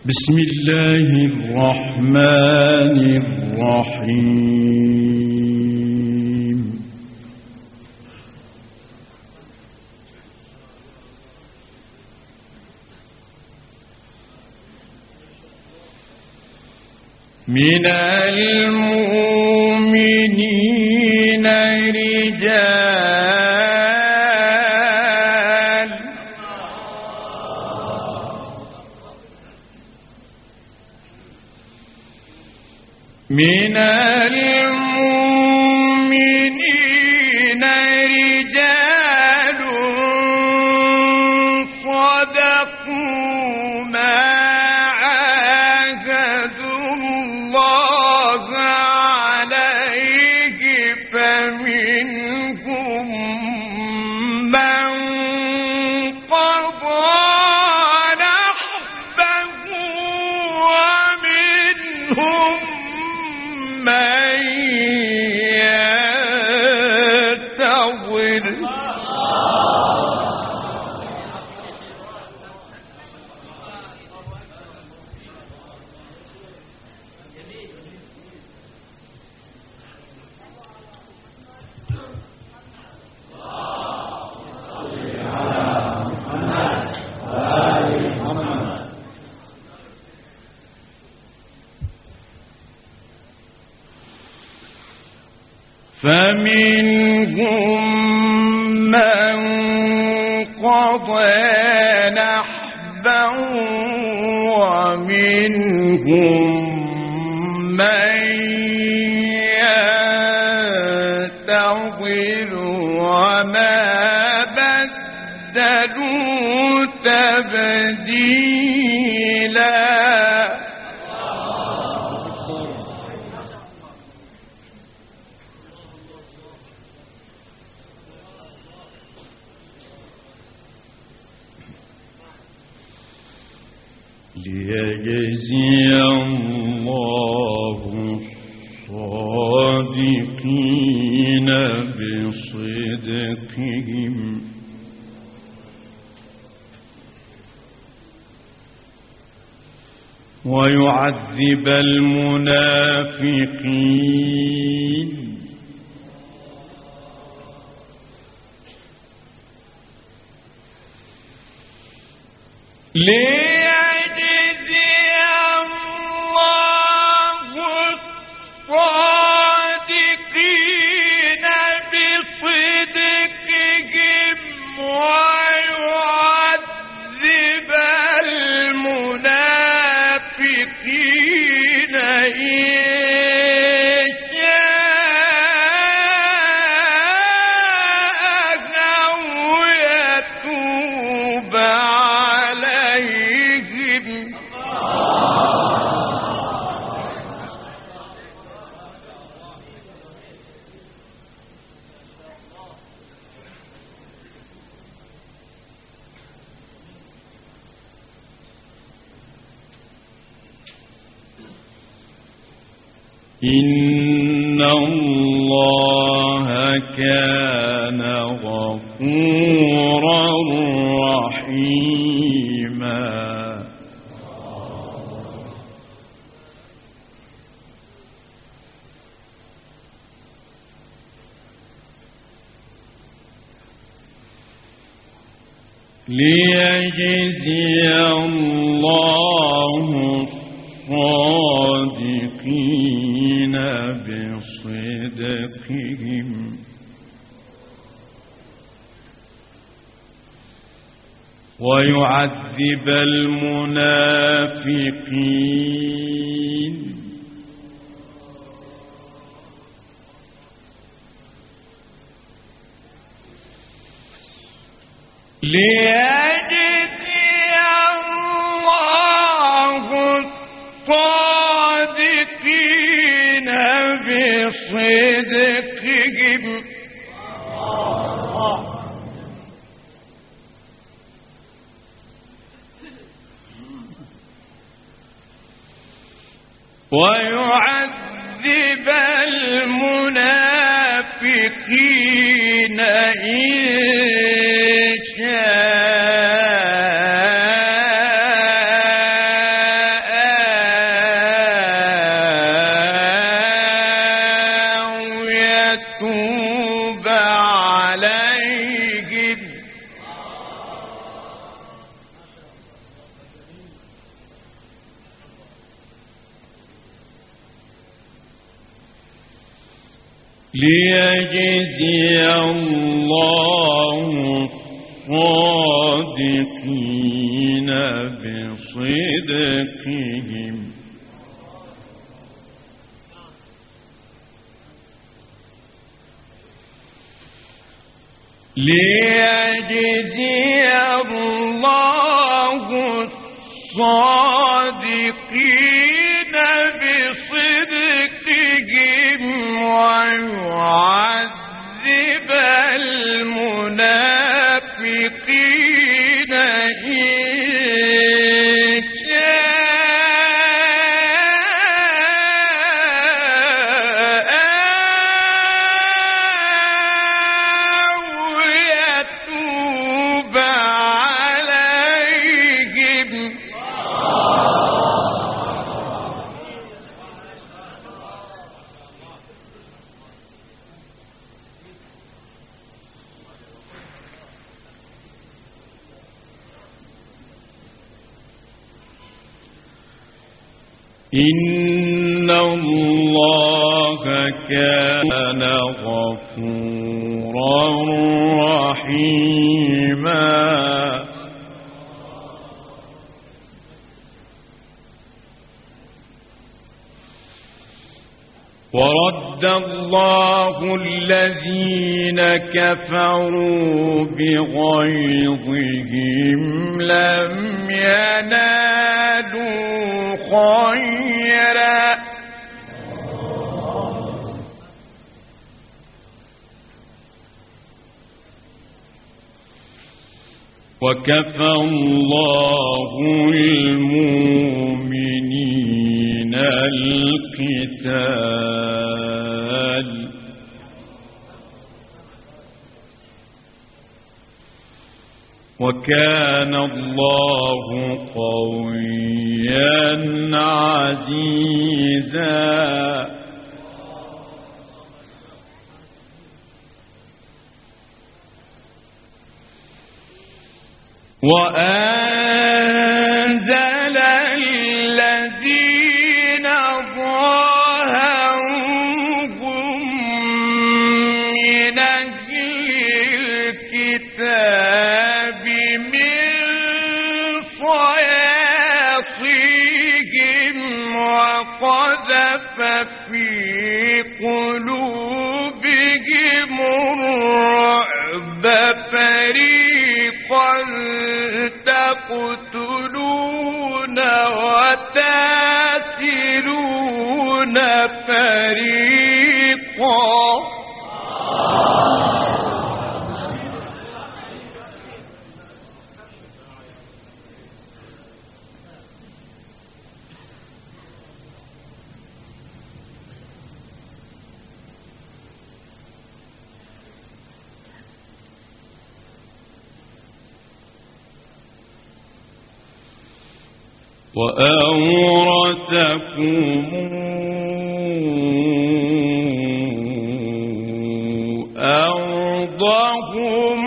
بسم الله الرحمن الرحيم. من المؤمنين رجال من المؤمنين رجال صدقوا ما عاهدوا الله عليه فمنهم من قضى نحبه ومنهم من ينتظر فمنهم من قضى نحبه ومنهم من ينتظر وما بدلوا تبديلا. ليجزي الله الصادقين بصدقهم ويعذب المنافقين إن الله كان غفورا رحيما. ليجزي الله الصادقين بصدقهم ويعذب المنافقين ليجزي الله الصادقين بصدقهم ويعذب المنافقين إن شاء ليجزي الله الصادقين بصدقهم ليجزي الله الصادقين بصدقهم ويعذب المنافقين إن شاء أو يتوب عليهم إن الله كان غفورا رحيما ورد الله الذين كفروا بغيظهم لم ينالوا خيرا وكفى الله المؤمنين القتال وكان الله قويا عزيزا وأنزل الذين ظاهروهم من أهل الكتاب من صياصيهم وقذف في قلوبهم الرعب فريقا تقتلون وتاسرون فريقا وأورثكم أرضهم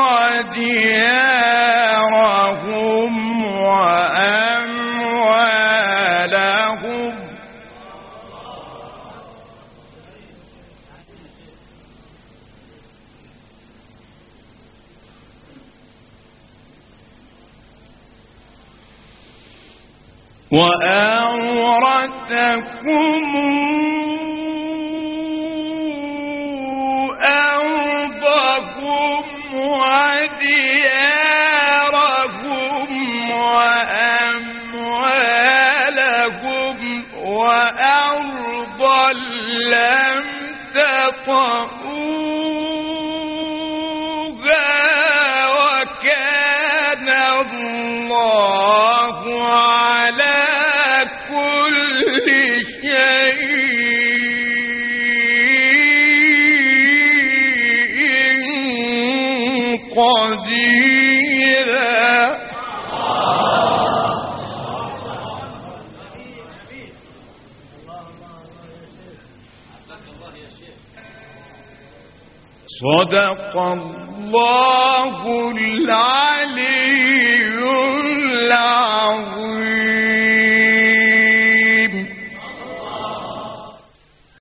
وديارهم وأموالهم وأورثكم أرضهم وديارهم وأموالهم وأرضا لم تطئوها وكان الله على كل شيء قديرا صدق الله العلي